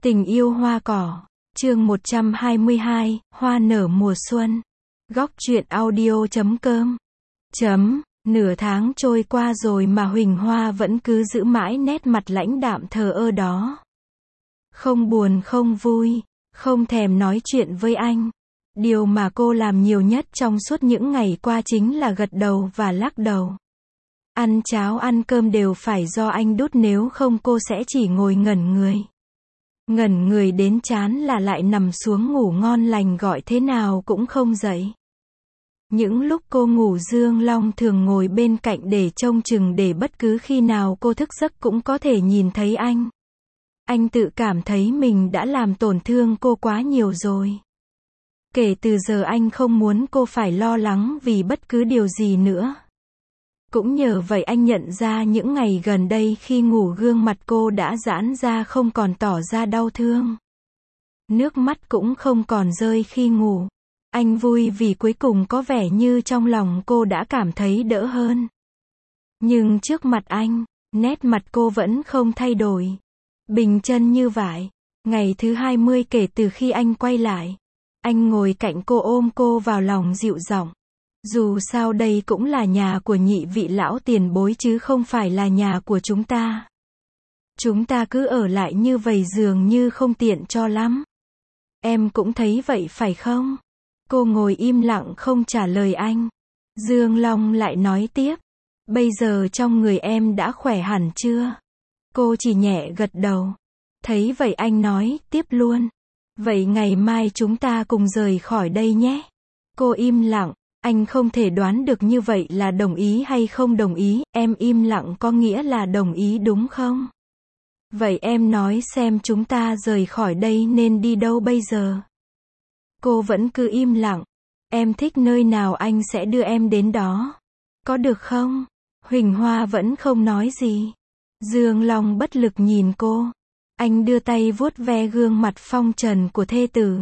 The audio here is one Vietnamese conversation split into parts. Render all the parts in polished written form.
Tình yêu hoa cỏ, chương 122, hoa nở mùa xuân. Góc truyện audio.com. Nửa tháng trôi qua rồi mà Huỳnh Hoa vẫn cứ giữ mãi nét mặt lãnh đạm thờ ơ đó. Không buồn không vui, không thèm nói chuyện với anh. Điều mà cô làm nhiều nhất trong suốt những ngày qua chính là gật đầu và lắc đầu. Ăn cháo ăn cơm đều phải do anh đút, nếu không cô sẽ chỉ ngồi ngẩn người. Ngẩn người đến chán là lại nằm xuống ngủ ngon lành, gọi thế nào cũng không dậy. Những lúc cô ngủ, Dương Long thường ngồi bên cạnh để trông chừng, để bất cứ khi nào cô thức giấc cũng có thể nhìn thấy anh. Anh tự cảm thấy mình đã làm tổn thương cô quá nhiều rồi. Kể từ giờ anh không muốn cô phải lo lắng vì bất cứ điều gì nữa. Cũng nhờ vậy anh nhận ra những ngày gần đây khi ngủ gương mặt cô đã giãn ra, không còn tỏ ra đau thương. Nước mắt cũng không còn rơi khi ngủ. Anh vui vì cuối cùng có vẻ như trong lòng cô đã cảm thấy đỡ hơn. Nhưng trước mặt anh, nét mặt cô vẫn không thay đổi. Bình chân như vậy. Ngày thứ 20 kể từ khi anh quay lại. Anh ngồi cạnh cô, ôm cô vào lòng dịu giọng. Dù sao đây cũng là nhà của nhị vị lão tiền bối chứ không phải là nhà của chúng ta. Chúng ta cứ ở lại như vậy dường như không tiện cho lắm. Em cũng thấy vậy phải không? Cô ngồi im lặng không trả lời anh. Dương Long lại nói tiếp. Bây giờ trong người em đã khỏe hẳn chưa? Cô chỉ nhẹ gật đầu. Thấy vậy anh nói tiếp luôn. Vậy ngày mai chúng ta cùng rời khỏi đây nhé. Cô im lặng. Anh không thể đoán được như vậy là đồng ý hay không đồng ý. Em im lặng có nghĩa là đồng ý đúng không? Vậy em nói xem chúng ta rời khỏi đây nên đi đâu bây giờ? Cô vẫn cứ im lặng. Em thích nơi nào anh sẽ đưa em đến đó. Có được không? Huỳnh Hoa vẫn không nói gì. Dương Long bất lực nhìn cô. Anh đưa tay vuốt ve gương mặt phong trần của thê tử.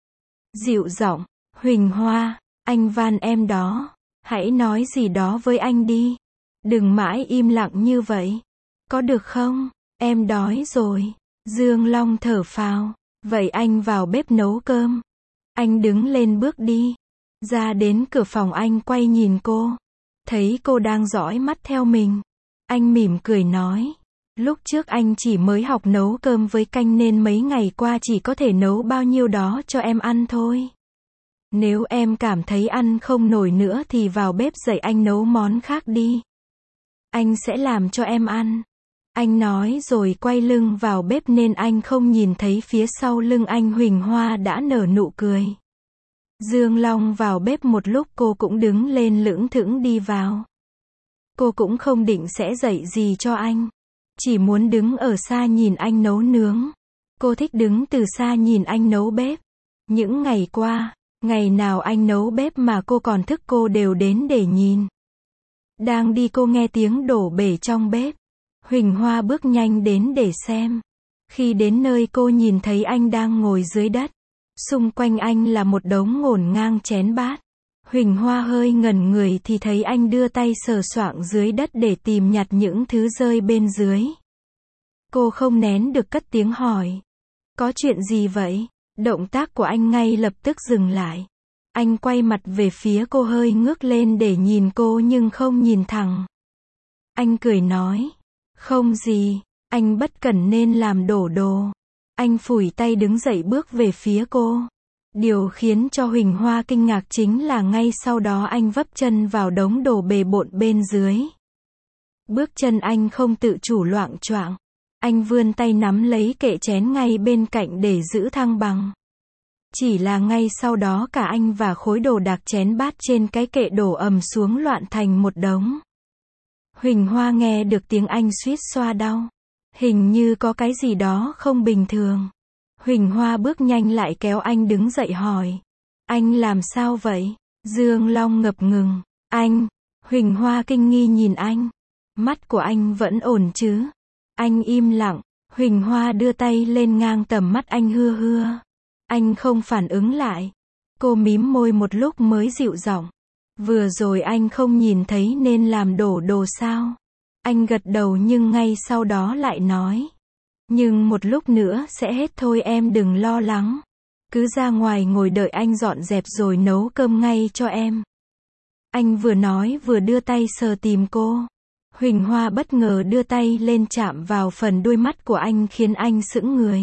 Dịu giọng, Huỳnh Hoa, anh van em đó. Hãy nói gì đó với anh đi. Đừng mãi im lặng như vậy. Có được không? Em đói rồi. Dương Long thở phào. Vậy anh vào bếp nấu cơm. Anh đứng lên bước đi. Ra đến cửa phòng anh quay nhìn cô. Thấy cô đang dõi mắt theo mình. Anh mỉm cười nói. Lúc trước anh chỉ mới học nấu cơm với canh nên mấy ngày qua chỉ có thể nấu bao nhiêu đó cho em ăn thôi. Nếu em cảm thấy ăn không nổi nữa thì vào bếp dạy anh nấu món khác đi. Anh sẽ làm cho em ăn. Anh nói rồi quay lưng vào bếp nên anh không nhìn thấy phía sau lưng anh Huỳnh Hoa đã nở nụ cười. Dương Long vào bếp một lúc cô cũng đứng lên lững thững đi vào. Cô cũng không định sẽ dạy gì cho anh. Chỉ muốn đứng ở xa nhìn anh nấu nướng. Cô thích đứng từ xa nhìn anh nấu bếp. Những ngày qua, ngày nào anh nấu bếp mà cô còn thức cô đều đến để nhìn. Đang đi cô nghe tiếng đổ bể trong bếp. Huỳnh Hoa bước nhanh đến để xem. Khi đến nơi cô nhìn thấy anh đang ngồi dưới đất. Xung quanh anh là một đống ngổn ngang chén bát. Huỳnh Hoa hơi ngẩn người thì thấy anh đưa tay sờ soạng dưới đất để tìm nhặt những thứ rơi bên dưới. Cô không nén được cất tiếng hỏi. Có chuyện gì vậy? Động tác của anh ngay lập tức dừng lại. Anh quay mặt về phía cô, hơi ngước lên để nhìn cô nhưng không nhìn thẳng. Anh cười nói. Không gì, anh bất cẩn nên làm đổ đồ. Anh phủi tay đứng dậy bước về phía cô. Điều khiến cho Huỳnh Hoa kinh ngạc chính là ngay sau đó anh vấp chân vào đống đồ bề bộn bên dưới. Bước chân anh không tự chủ loạng choạng. Anh vươn tay nắm lấy kệ chén ngay bên cạnh để giữ thăng bằng. Chỉ là ngay sau đó cả anh và khối đồ đạc chén bát trên cái kệ đổ ầm xuống loạn thành một đống. Huỳnh Hoa nghe được tiếng anh suýt xoa đau. Hình như có cái gì đó không bình thường. Huỳnh Hoa bước nhanh lại kéo anh đứng dậy hỏi. Anh làm sao vậy? Dương Long ngập ngừng. Anh. Huỳnh Hoa kinh nghi nhìn anh. Mắt của anh vẫn ổn chứ? Anh im lặng. Huỳnh Hoa đưa tay lên ngang tầm mắt anh, hưa hưa. Anh không phản ứng lại. Cô mím môi một lúc mới dịu giọng. Vừa rồi anh không nhìn thấy nên làm đổ đồ sao? Anh gật đầu nhưng ngay sau đó lại nói. Nhưng một lúc nữa sẽ hết thôi, em đừng lo lắng. Cứ ra ngoài ngồi đợi anh dọn dẹp rồi nấu cơm ngay cho em. Anh vừa nói vừa đưa tay sờ tìm cô. Huỳnh Hoa bất ngờ đưa tay lên chạm vào phần đuôi mắt của anh khiến anh sững người.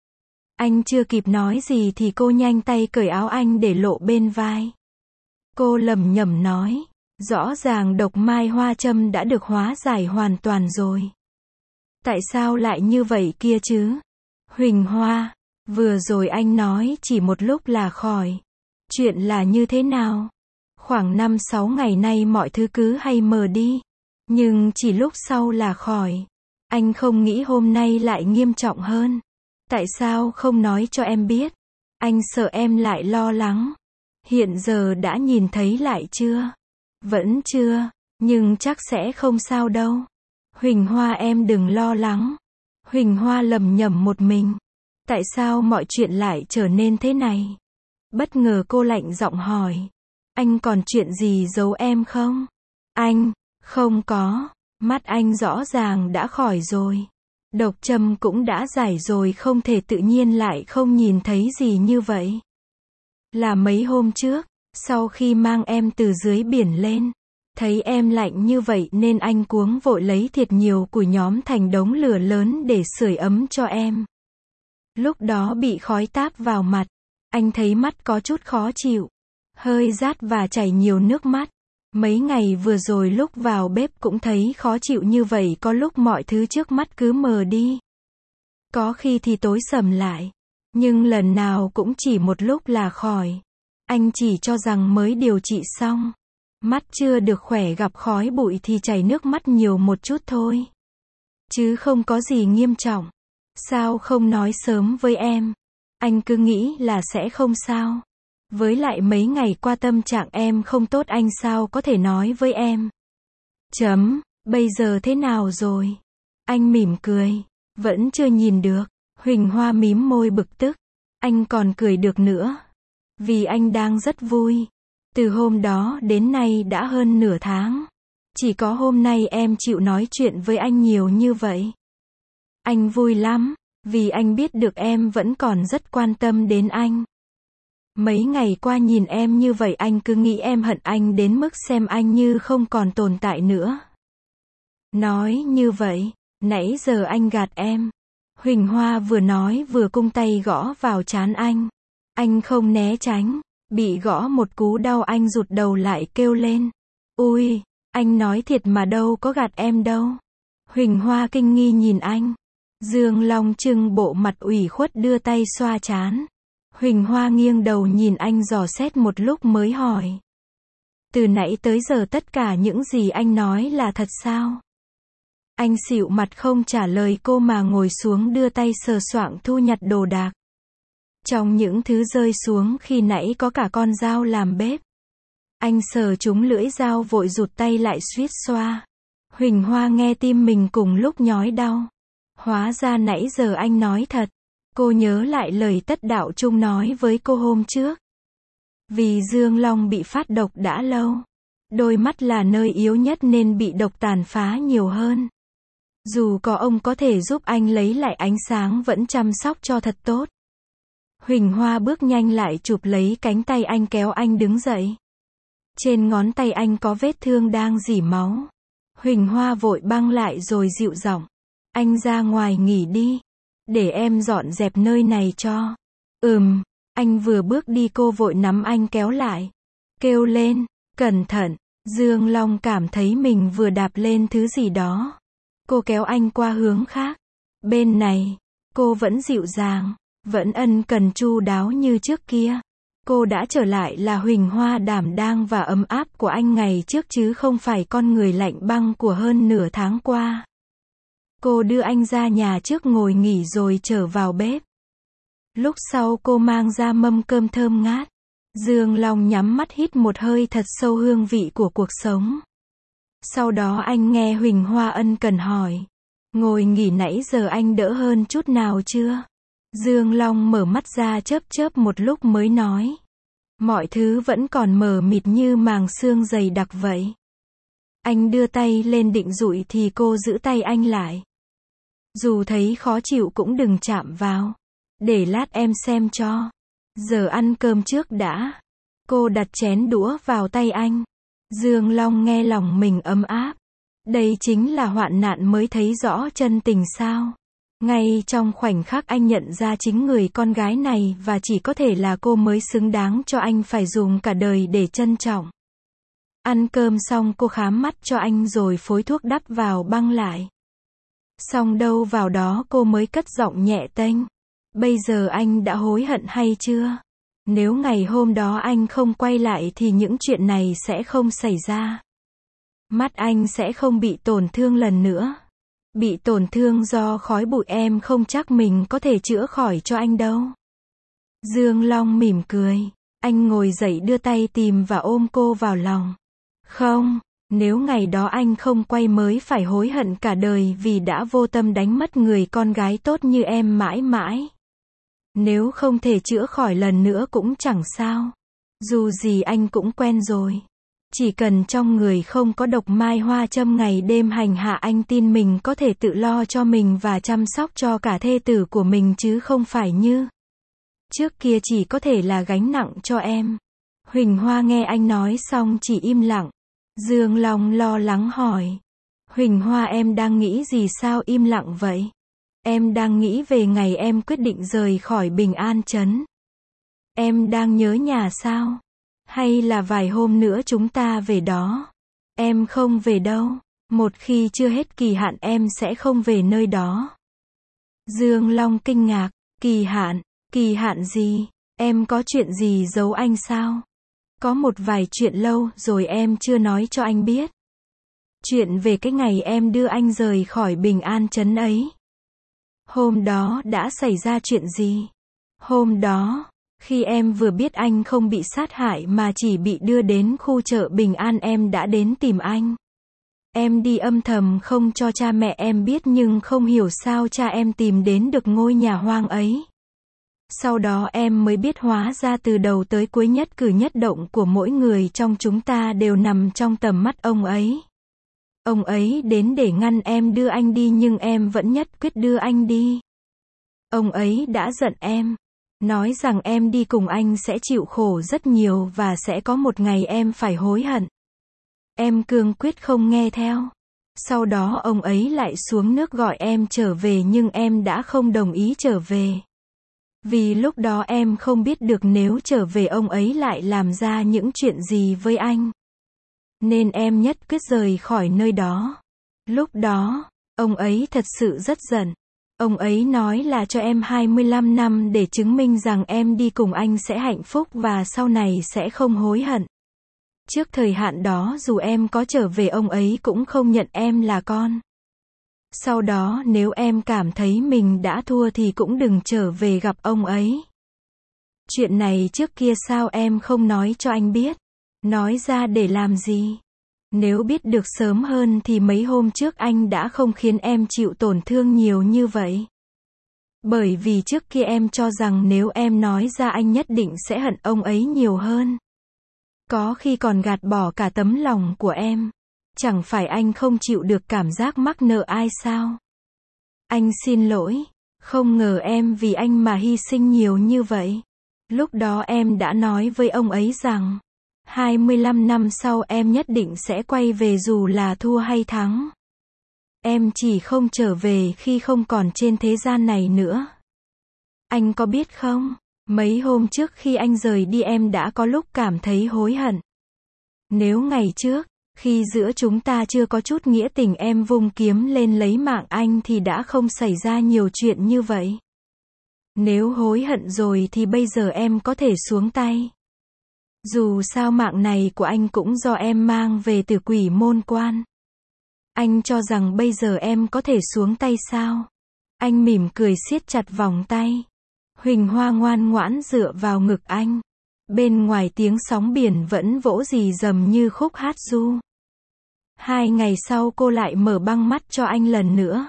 Anh chưa kịp nói gì thì cô nhanh tay cởi áo anh để lộ bên vai. Cô lẩm nhẩm nói, rõ ràng độc mai hoa châm đã được hóa giải hoàn toàn rồi. Tại sao lại như vậy kia chứ? Huỳnh Hoa, vừa rồi anh nói chỉ một lúc là khỏi. Chuyện là như thế nào? Khoảng 5-6 ngày nay mọi thứ cứ hay mờ đi. Nhưng chỉ lúc sau là khỏi. Anh không nghĩ hôm nay lại nghiêm trọng hơn. Tại sao không nói cho em biết? Anh sợ em lại lo lắng. Hiện giờ đã nhìn thấy lại chưa? Vẫn chưa, nhưng chắc sẽ không sao đâu. Huỳnh Hoa, em đừng lo lắng. Huỳnh Hoa lẩm nhẩm một mình. Tại sao mọi chuyện lại trở nên thế này? Bất ngờ cô lạnh giọng hỏi. Anh còn chuyện gì giấu em không? Anh, không có. Mắt anh rõ ràng đã khỏi rồi. Độc châm cũng đã giải rồi, không thể tự nhiên lại không nhìn thấy gì như vậy. Là mấy hôm trước, sau khi mang em từ dưới biển lên, thấy em lạnh như vậy nên anh cuống vội lấy thiệt nhiều củi nhóm thành đống lửa lớn để sưởi ấm cho em. Lúc đó bị khói táp vào mặt, anh thấy mắt có chút khó chịu, hơi rát và chảy nhiều nước mắt. Mấy ngày vừa rồi lúc vào bếp cũng thấy khó chịu như vậy, có lúc mọi thứ trước mắt cứ mờ đi. Có khi thì tối sầm lại. Nhưng lần nào cũng chỉ một lúc là khỏi. Anh chỉ cho rằng mới điều trị xong. Mắt chưa được khỏe gặp khói bụi thì chảy nước mắt nhiều một chút thôi. Chứ không có gì nghiêm trọng. Sao không nói sớm với em? Anh cứ nghĩ là sẽ không sao. Với lại mấy ngày qua tâm trạng em không tốt, anh sao có thể nói với em. Bây giờ thế nào rồi? Anh mỉm cười. Vẫn chưa nhìn được. Huỳnh Hoa mím môi bực tức. Anh còn cười được nữa. Vì anh đang rất vui. Từ hôm đó đến nay đã hơn nửa tháng. Chỉ có hôm nay em chịu nói chuyện với anh nhiều như vậy. Anh vui lắm. Vì anh biết được em vẫn còn rất quan tâm đến anh. Mấy ngày qua nhìn em như vậy anh cứ nghĩ em hận anh đến mức xem anh như không còn tồn tại nữa. Nói như vậy, nãy giờ anh gạt em. Huỳnh Hoa vừa nói vừa cung tay gõ vào trán anh. Anh không né tránh, bị gõ một cú đau anh rụt đầu lại kêu lên. Ui, anh nói thiệt mà đâu có gạt em đâu. Huỳnh Hoa kinh nghi nhìn anh. Dương Long trưng bộ mặt ủy khuất đưa tay xoa trán. Huỳnh Hoa nghiêng đầu nhìn anh dò xét một lúc mới hỏi. Từ nãy tới giờ tất cả những gì anh nói là thật sao? Anh xịu mặt không trả lời cô mà ngồi xuống đưa tay sờ soạng thu nhặt đồ đạc. Trong những thứ rơi xuống khi nãy có cả con dao làm bếp. Anh sờ trúng lưỡi dao vội rụt tay lại suýt xoa. Huỳnh Hoa nghe tim mình cùng lúc nhói đau. Hóa ra nãy giờ anh nói thật. Cô nhớ lại lời Tất Đạo Trung nói với cô hôm trước. Vì Dương Long bị phát độc đã lâu. Đôi mắt là nơi yếu nhất nên bị độc tàn phá nhiều hơn. Dù có ông có thể giúp anh lấy lại ánh sáng vẫn chăm sóc cho thật tốt. Huỳnh Hoa bước nhanh lại chụp lấy cánh tay anh kéo anh đứng dậy. Trên ngón tay anh có vết thương đang rỉ máu. Huỳnh Hoa vội băng lại rồi dịu giọng. Anh ra ngoài nghỉ đi. Để em dọn dẹp nơi này cho. Anh vừa bước đi cô vội nắm anh kéo lại. Kêu lên, cẩn thận. Dương Long cảm thấy mình vừa đạp lên thứ gì đó. Cô kéo anh qua hướng khác. Bên này, cô vẫn dịu dàng, vẫn ân cần chu đáo như trước kia. Cô đã trở lại là Huỳnh Hoa đảm đang và ấm áp của anh ngày trước chứ không phải con người lạnh băng của hơn nửa tháng qua. Cô đưa anh ra nhà trước ngồi nghỉ rồi trở vào bếp. Lúc sau cô mang ra mâm cơm thơm ngát. Dương Long nhắm mắt hít một hơi thật sâu hương vị của cuộc sống. Sau đó anh nghe Huỳnh Hoa ân cần hỏi. Ngồi nghỉ nãy giờ anh đỡ hơn chút nào chưa? Dương Long mở mắt ra chớp chớp một lúc mới nói. Mọi thứ vẫn còn mờ mịt như màng xương dày đặc vậy. Anh đưa tay lên định dụi thì cô giữ tay anh lại. Dù thấy khó chịu cũng đừng chạm vào. Để lát em xem cho. Giờ ăn cơm trước đã. Cô đặt chén đũa vào tay anh. Dương Long nghe lòng mình ấm áp. Đây chính là hoạn nạn mới thấy rõ chân tình sao. Ngay trong khoảnh khắc anh nhận ra chính người con gái này và chỉ có thể là cô mới xứng đáng cho anh phải dùng cả đời để trân trọng. Ăn cơm xong cô khám mắt cho anh rồi phối thuốc đắp vào băng lại. Xong đâu vào đó cô mới cất giọng nhẹ tênh. Bây giờ anh đã hối hận hay chưa? Nếu ngày hôm đó anh không quay lại thì những chuyện này sẽ không xảy ra. Mắt anh sẽ không bị tổn thương lần nữa. Bị tổn thương do khói bụi em không chắc mình có thể chữa khỏi cho anh đâu. Dương Long mỉm cười. Anh ngồi dậy đưa tay tìm và ôm cô vào lòng. Không, nếu ngày đó anh không quay mới phải hối hận cả đời vì đã vô tâm đánh mất người con gái tốt như em mãi mãi. Nếu không thể chữa khỏi lần nữa cũng chẳng sao. Dù gì anh cũng quen rồi. Chỉ cần trong người không có độc mai hoa châm ngày đêm hành hạ anh tin mình có thể tự lo cho mình và chăm sóc cho cả thê tử của mình chứ không phải như trước kia chỉ có thể là gánh nặng cho em. Huỳnh Hoa nghe anh nói xong chỉ im lặng. Dương Long lo lắng hỏi. Huỳnh Hoa em đang nghĩ gì sao im lặng vậy? Em đang nghĩ về ngày em quyết định rời khỏi Bình An Trấn. Em đang nhớ nhà sao? Hay là vài hôm nữa chúng ta về đó? Em không về đâu. Một khi chưa hết kỳ hạn em sẽ không về nơi đó. Dương Long kinh ngạc. Kỳ hạn? Kỳ hạn gì? Em có chuyện gì giấu anh sao? Có một vài chuyện lâu rồi em chưa nói cho anh biết. Chuyện về cái ngày em đưa anh rời khỏi Bình An Trấn ấy. Hôm đó đã xảy ra chuyện gì? Hôm đó, khi em vừa biết anh không bị sát hại mà chỉ bị đưa đến khu chợ Bình An em đã đến tìm anh. Em đi âm thầm không cho cha mẹ em biết nhưng không hiểu sao cha em tìm đến được ngôi nhà hoang ấy. Sau đó em mới biết hóa ra từ đầu tới cuối nhất cử nhất động của mỗi người trong chúng ta đều nằm trong tầm mắt ông ấy. Ông ấy đến để ngăn em đưa anh đi nhưng em vẫn nhất quyết đưa anh đi. Ông ấy đã giận em. Nói rằng em đi cùng anh sẽ chịu khổ rất nhiều và sẽ có một ngày em phải hối hận. Em cương quyết không nghe theo. Sau đó ông ấy lại xuống nước gọi em trở về nhưng em đã không đồng ý trở về. Vì lúc đó em không biết được nếu trở về ông ấy lại làm ra những chuyện gì với anh. Nên em nhất quyết rời khỏi nơi đó. Lúc đó, ông ấy thật sự rất giận. Ông ấy nói là cho em 25 năm để chứng minh rằng em đi cùng anh sẽ hạnh phúc và sau này sẽ không hối hận. Trước thời hạn đó dù em có trở về ông ấy cũng không nhận em là con. Sau đó nếu em cảm thấy mình đã thua thì cũng đừng trở về gặp ông ấy. Chuyện này trước kia sao em không nói cho anh biết? Nói ra để làm gì? Nếu biết được sớm hơn thì mấy hôm trước anh đã không khiến em chịu tổn thương nhiều như vậy. Bởi vì trước kia em cho rằng nếu em nói ra anh nhất định sẽ hận ông ấy nhiều hơn. Có khi còn gạt bỏ cả tấm lòng của em. Chẳng phải anh không chịu được cảm giác mắc nợ ai sao? Anh xin lỗi. Không ngờ em vì anh mà hy sinh nhiều như vậy. Lúc đó em đã nói với ông ấy rằng 25 năm sau em nhất định sẽ quay về dù là thua hay thắng. Em chỉ không trở về khi không còn trên thế gian này nữa. Anh có biết không? Mấy hôm trước khi anh rời đi em đã có lúc cảm thấy hối hận. Nếu ngày trước, khi giữa chúng ta chưa có chút nghĩa tình em vung kiếm lên lấy mạng anh thì đã không xảy ra nhiều chuyện như vậy. Nếu hối hận rồi thì bây giờ em có thể xuống tay. Dù sao mạng này của anh cũng do em mang về từ Quỷ Môn Quan. Anh cho rằng bây giờ em có thể xuống tay sao? Anh mỉm cười siết chặt vòng tay. Huỳnh Hoa ngoan ngoãn dựa vào ngực anh. Bên ngoài tiếng sóng biển vẫn vỗ rì rầm như khúc hát ru. 2 ngày sau cô lại mở băng mắt cho anh lần nữa.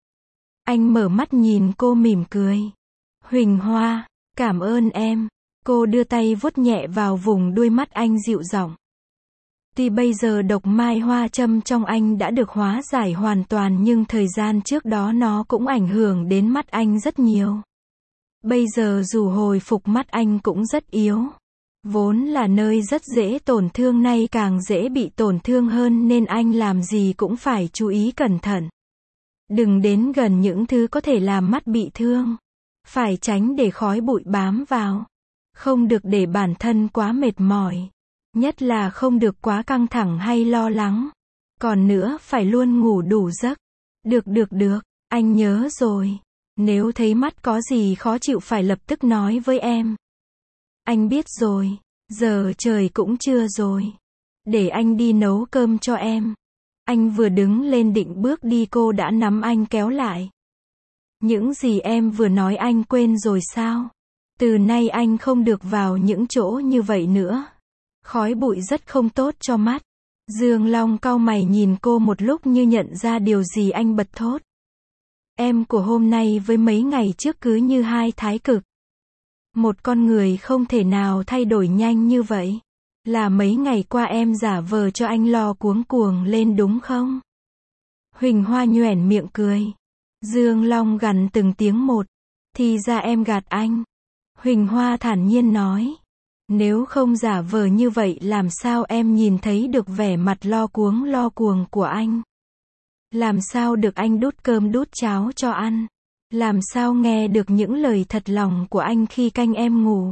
Anh mở mắt nhìn cô mỉm cười. Huỳnh Hoa, cảm ơn em. Cô đưa tay vuốt nhẹ vào vùng đuôi mắt anh dịu giọng. Tuy bây giờ độc mai hoa châm trong anh đã được hóa giải hoàn toàn nhưng thời gian trước đó nó cũng ảnh hưởng đến mắt anh rất nhiều. Bây giờ dù hồi phục mắt anh cũng rất yếu. Vốn là nơi rất dễ tổn thương nay càng dễ bị tổn thương hơn nên anh làm gì cũng phải chú ý cẩn thận. Đừng đến gần những thứ có thể làm mắt bị thương. Phải tránh để khói bụi bám vào. Không được để bản thân quá mệt mỏi. Nhất là không được quá căng thẳng hay lo lắng. Còn nữa phải luôn ngủ đủ giấc. Được, anh nhớ rồi. Nếu thấy mắt có gì khó chịu phải lập tức nói với em. Anh biết rồi, giờ trời cũng trưa rồi. Để anh đi nấu cơm cho em. Anh vừa đứng lên định bước đi cô đã nắm anh kéo lại. Những gì em vừa nói anh quên rồi sao? Từ nay anh không được vào những chỗ như vậy nữa. Khói bụi rất không tốt cho mắt. Dương Long cau mày nhìn cô một lúc như nhận ra điều gì anh bật thốt. Em của hôm nay với mấy ngày trước cứ như hai thái cực. Một con người không thể nào thay đổi nhanh như vậy. Là mấy ngày qua em giả vờ cho anh lo cuống cuồng lên đúng không? Huỳnh Hoa nhoẻn miệng cười. Dương Long gằn từng tiếng một. Thì ra em gạt anh. Huỳnh Hoa thản nhiên nói. Nếu không giả vờ như vậy làm sao em nhìn thấy được vẻ mặt lo cuồng của anh? Làm sao được anh đút cơm đút cháo cho ăn? Làm sao nghe được những lời thật lòng của anh khi canh em ngủ?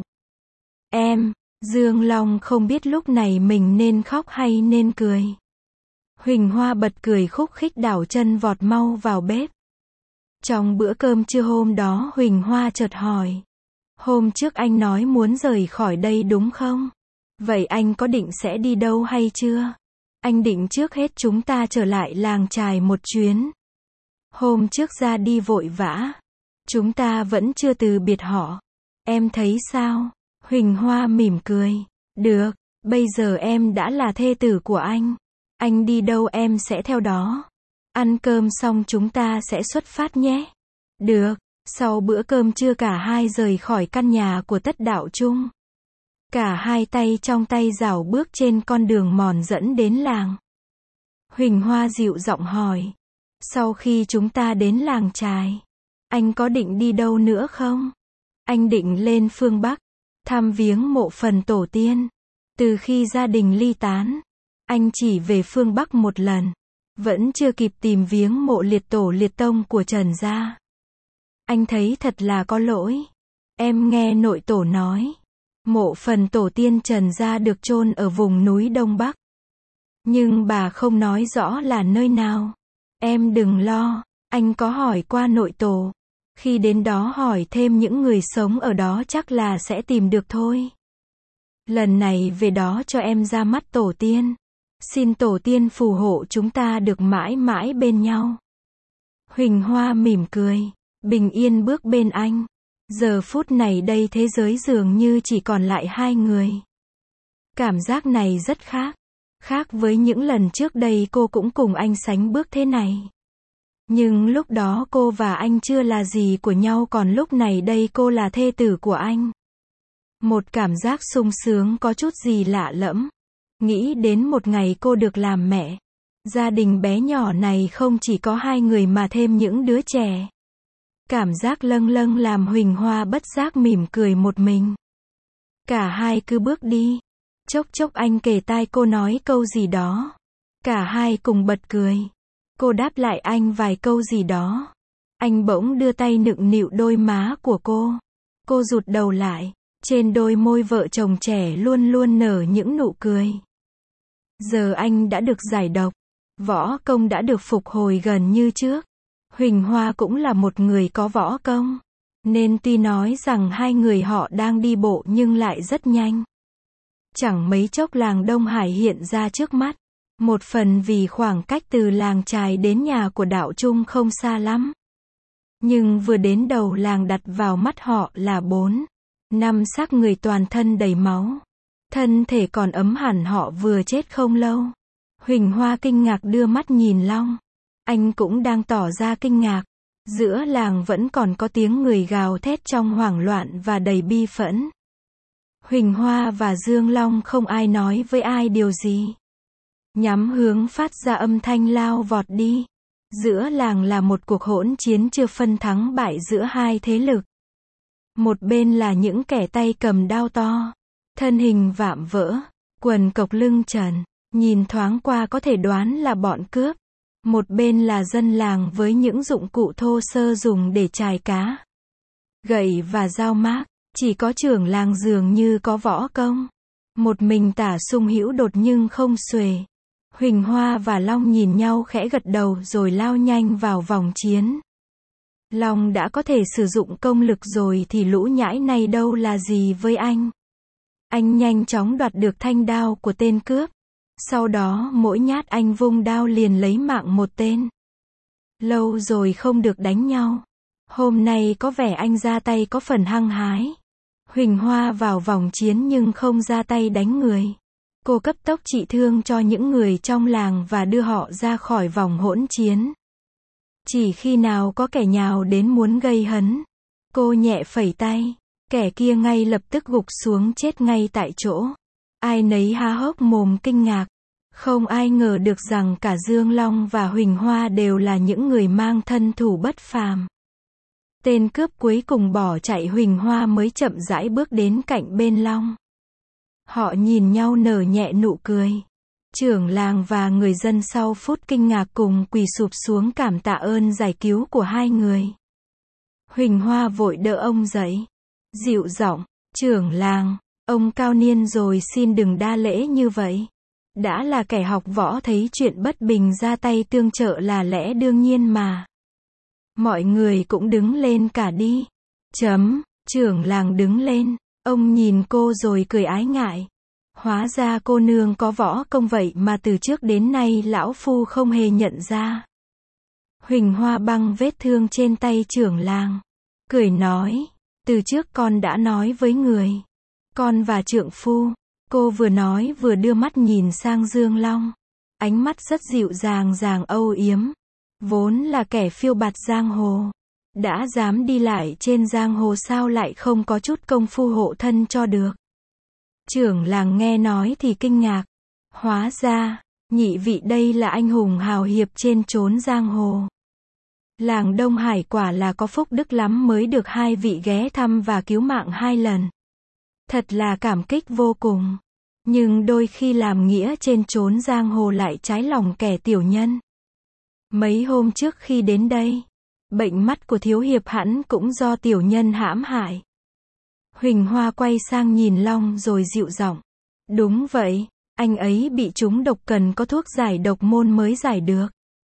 Em, Dương Long không biết lúc này mình nên khóc hay nên cười. Huỳnh Hoa bật cười khúc khích đảo chân vọt mau vào bếp. Trong bữa cơm trưa hôm đó Huỳnh Hoa chợt hỏi. Hôm trước anh nói muốn rời khỏi đây đúng không? Vậy anh có định sẽ đi đâu hay chưa? Anh định trước hết chúng ta trở lại làng chài một chuyến. Hôm trước ra đi vội vã. Chúng ta vẫn chưa từ biệt họ. Em thấy sao? Huỳnh Hoa mỉm cười. Được, bây giờ em đã là thê tử của anh. Anh đi đâu em sẽ theo đó. Ăn cơm xong chúng ta sẽ xuất phát nhé. Được, sau bữa cơm trưa cả hai rời khỏi căn nhà của Tất Đạo Trung. Cả hai tay trong tay rảo bước trên con đường mòn dẫn đến làng. Huỳnh Hoa dịu giọng hỏi. Sau khi chúng ta đến làng chài, anh có định đi đâu nữa không? Anh định lên phương Bắc, thăm viếng mộ phần tổ tiên. Từ khi gia đình ly tán, anh chỉ về phương Bắc một lần. Vẫn chưa kịp tìm viếng mộ liệt tổ liệt tông của Trần gia. Anh thấy thật là có lỗi. Em nghe nội tổ nói. Mộ phần tổ tiên Trần gia được chôn ở vùng núi Đông Bắc. Nhưng bà không nói rõ là nơi nào. Em đừng lo, anh có hỏi qua nội tổ. Khi đến đó hỏi thêm những người sống ở đó chắc là sẽ tìm được thôi. Lần này về đó cho em ra mắt tổ tiên. Xin tổ tiên phù hộ chúng ta được mãi mãi bên nhau. Huỳnh Hoa mỉm cười, bình yên bước bên anh. Giờ phút này đây thế giới dường như chỉ còn lại hai người. Cảm giác này rất khác. Khác với những lần trước đây cô cũng cùng anh sánh bước thế này. Nhưng lúc đó cô và anh chưa là gì của nhau còn lúc này đây cô là thê tử của anh. Một cảm giác sung sướng có chút gì lạ lẫm. Nghĩ đến một ngày cô được làm mẹ. Gia đình bé nhỏ này không chỉ có hai người mà thêm những đứa trẻ. Cảm giác lâng lâng làm Huỳnh Hoa bất giác mỉm cười một mình. Cả hai cứ bước đi. Chốc chốc anh kề tai cô nói câu gì đó. Cả hai cùng bật cười. Cô đáp lại anh vài câu gì đó. Anh bỗng đưa tay nựng nịu đôi má của cô. Cô rụt đầu lại. Trên đôi môi vợ chồng trẻ luôn luôn nở những nụ cười. Giờ anh đã được giải độc. Võ công đã được phục hồi gần như trước. Huỳnh Hoa cũng là một người có võ công. Nên tuy nói rằng hai người họ đang đi bộ nhưng lại rất nhanh. Chẳng mấy chốc làng Đông Hải hiện ra trước mắt. Một phần vì khoảng cách từ làng chài đến nhà của Đạo Trung không xa lắm. Nhưng vừa đến đầu làng đặt vào mắt họ là 4-5 xác người toàn thân đầy máu. Thân thể còn ấm hẳn họ vừa chết không lâu. Huỳnh Hoa kinh ngạc đưa mắt nhìn Long. Anh cũng đang tỏ ra kinh ngạc. Giữa làng vẫn còn có tiếng người gào thét trong hoảng loạn và đầy bi phẫn. Huỳnh Hoa và Dương Long không ai nói với ai điều gì. nhắm hướng phát ra âm thanh lao vọt đi. Giữa làng là một cuộc hỗn chiến chưa phân thắng bại giữa hai thế lực. Một bên là những kẻ tay cầm đao to, thân hình vạm vỡ, quần cộc lưng trần, nhìn thoáng qua có thể đoán là bọn cướp. Một bên là dân làng với những dụng cụ thô sơ dùng để chài cá. Gậy và dao mác, chỉ có trưởng làng dường như có võ công. Một mình Tả Sung Hữu đột nhưng không xuề. Huỳnh Hoa và Long nhìn nhau khẽ gật đầu rồi lao nhanh vào vòng chiến. Long đã có thể sử dụng công lực rồi thì lũ nhãi này đâu là gì với anh. Anh nhanh chóng đoạt được thanh đao của tên cướp. Sau đó mỗi nhát anh vung đao liền lấy mạng một tên. Lâu rồi không được đánh nhau. Hôm nay có vẻ anh ra tay có phần hăng hái. Huỳnh Hoa vào vòng chiến nhưng không ra tay đánh người. Cô cấp tốc trị thương cho những người trong làng và đưa họ ra khỏi vòng hỗn chiến. Chỉ khi nào có kẻ nhào đến muốn gây hấn, cô nhẹ phẩy tay, kẻ kia ngay lập tức gục xuống chết ngay tại chỗ. Ai nấy há hốc mồm kinh ngạc. Không ai ngờ được rằng cả Dương Long và Huỳnh Hoa đều là những người mang thân thủ bất phàm. Tên cướp cuối cùng bỏ chạy, Huỳnh Hoa mới chậm rãi bước đến cạnh bên Long. Họ nhìn nhau nở nhẹ nụ cười. Trưởng làng và người dân sau phút kinh ngạc cùng quỳ sụp xuống cảm tạ ơn giải cứu của hai người. Huỳnh Hoa vội đỡ ông dậy. Dịu giọng, trưởng làng, ông cao niên rồi xin đừng đa lễ như vậy. Đã là kẻ học võ thấy chuyện bất bình ra tay tương trợ là lẽ đương nhiên mà. Mọi người cũng đứng lên cả đi. Trưởng làng đứng lên. Ông nhìn cô rồi cười ái ngại. Hóa ra cô nương có võ công vậy mà từ trước đến nay lão phu không hề nhận ra. Huỳnh Hoa băng vết thương trên tay trưởng làng. Cười nói, từ trước con đã nói với người. Con và trượng phu. Cô vừa nói vừa đưa mắt nhìn sang Dương Long. Ánh mắt rất dịu dàng âu yếm. Vốn là kẻ phiêu bạt giang hồ. Đã dám đi lại trên giang hồ sao lại không có chút công phu hộ thân cho được. Trưởng làng nghe nói thì kinh ngạc. Hóa ra, nhị vị đây là anh hùng hào hiệp trên chốn giang hồ. Làng Đông Hải quả là có phúc đức lắm mới được hai vị ghé thăm và cứu mạng hai lần. Thật là cảm kích vô cùng. Nhưng đôi khi làm nghĩa trên chốn giang hồ lại trái lòng kẻ tiểu nhân. Mấy hôm trước khi đến đây, bệnh mắt của thiếu hiệp hẳn cũng do tiểu nhân hãm hại. Huỳnh Hoa quay sang nhìn Long rồi dịu giọng. Đúng vậy, anh ấy bị trúng độc cần có thuốc giải độc môn mới giải được.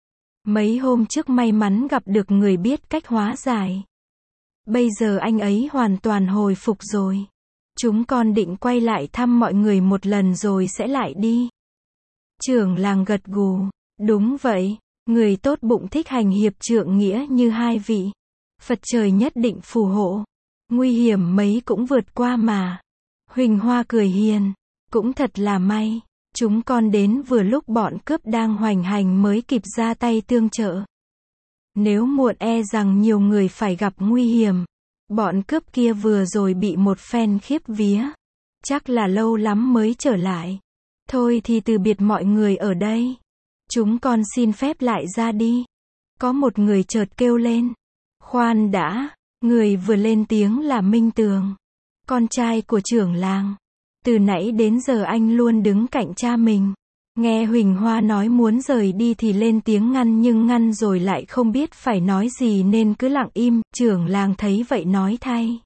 Mấy hôm trước may mắn gặp được người biết cách hóa giải. Bây giờ anh ấy hoàn toàn hồi phục rồi. Chúng con định quay lại thăm mọi người một lần rồi sẽ lại đi. Trưởng làng gật gù. Đúng vậy, người tốt bụng thích hành hiệp trượng nghĩa như hai vị. Phật trời nhất định phù hộ. Nguy hiểm mấy cũng vượt qua mà. Huỳnh Hoa cười hiền. Cũng thật là may. Chúng con đến vừa lúc bọn cướp đang hoành hành mới kịp ra tay tương trợ. Nếu muộn e rằng nhiều người phải gặp nguy hiểm. Bọn cướp kia vừa rồi bị một phen khiếp vía. Chắc là lâu lắm mới trở lại. Thôi thì từ biệt mọi người ở đây. Chúng con xin phép lại ra đi. Có một người chợt kêu lên. Khoan đã, người vừa lên tiếng là Minh Tường. Con trai của trưởng làng. Từ nãy đến giờ anh luôn đứng cạnh cha mình. Nghe Huỳnh Hoa nói muốn rời đi thì lên tiếng ngăn nhưng ngăn rồi lại không biết phải nói gì nên cứ lặng im. Trưởng làng thấy vậy nói thay.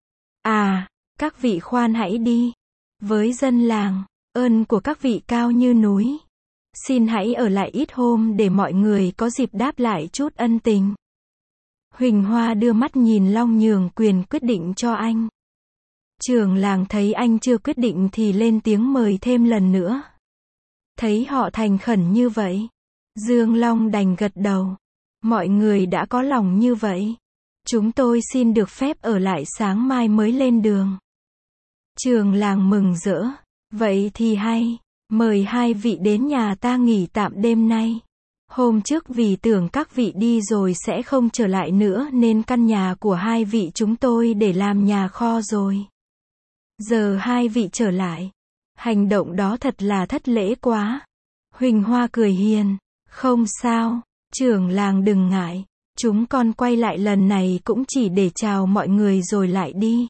À, các vị khoan hãy đi. Với dân làng, ơn của các vị cao như núi. Xin hãy ở lại ít hôm để mọi người có dịp đáp lại chút ân tình. Huỳnh Hoa đưa mắt nhìn Long nhường quyền quyết định cho anh. Trưởng làng thấy anh chưa quyết định thì lên tiếng mời thêm lần nữa. Thấy họ thành khẩn như vậy, Dương Long đành gật đầu. Mọi người đã có lòng như vậy. Chúng tôi xin được phép ở lại sáng mai mới lên đường. Trưởng làng mừng rỡ. Vậy thì hay. Mời hai vị đến nhà ta nghỉ tạm đêm nay. Hôm trước vì tưởng các vị đi rồi sẽ không trở lại nữa nên căn nhà của hai vị chúng tôi để làm nhà kho rồi. Giờ hai vị trở lại. Hành động đó thật là thất lễ quá. Huỳnh Hoa cười hiền. Không sao, trưởng làng đừng ngại. Chúng con quay lại lần này cũng chỉ để chào mọi người rồi lại đi.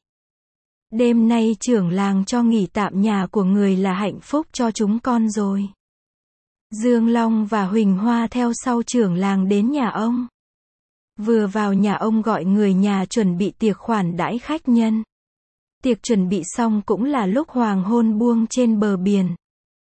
Đêm nay trưởng làng cho nghỉ tạm nhà của người là hạnh phúc cho chúng con rồi. Dương Long và Huỳnh Hoa theo sau trưởng làng đến nhà ông. Vừa vào nhà ông gọi người nhà chuẩn bị tiệc khoản đãi khách nhân. Tiệc chuẩn bị xong cũng là lúc hoàng hôn buông trên bờ biển.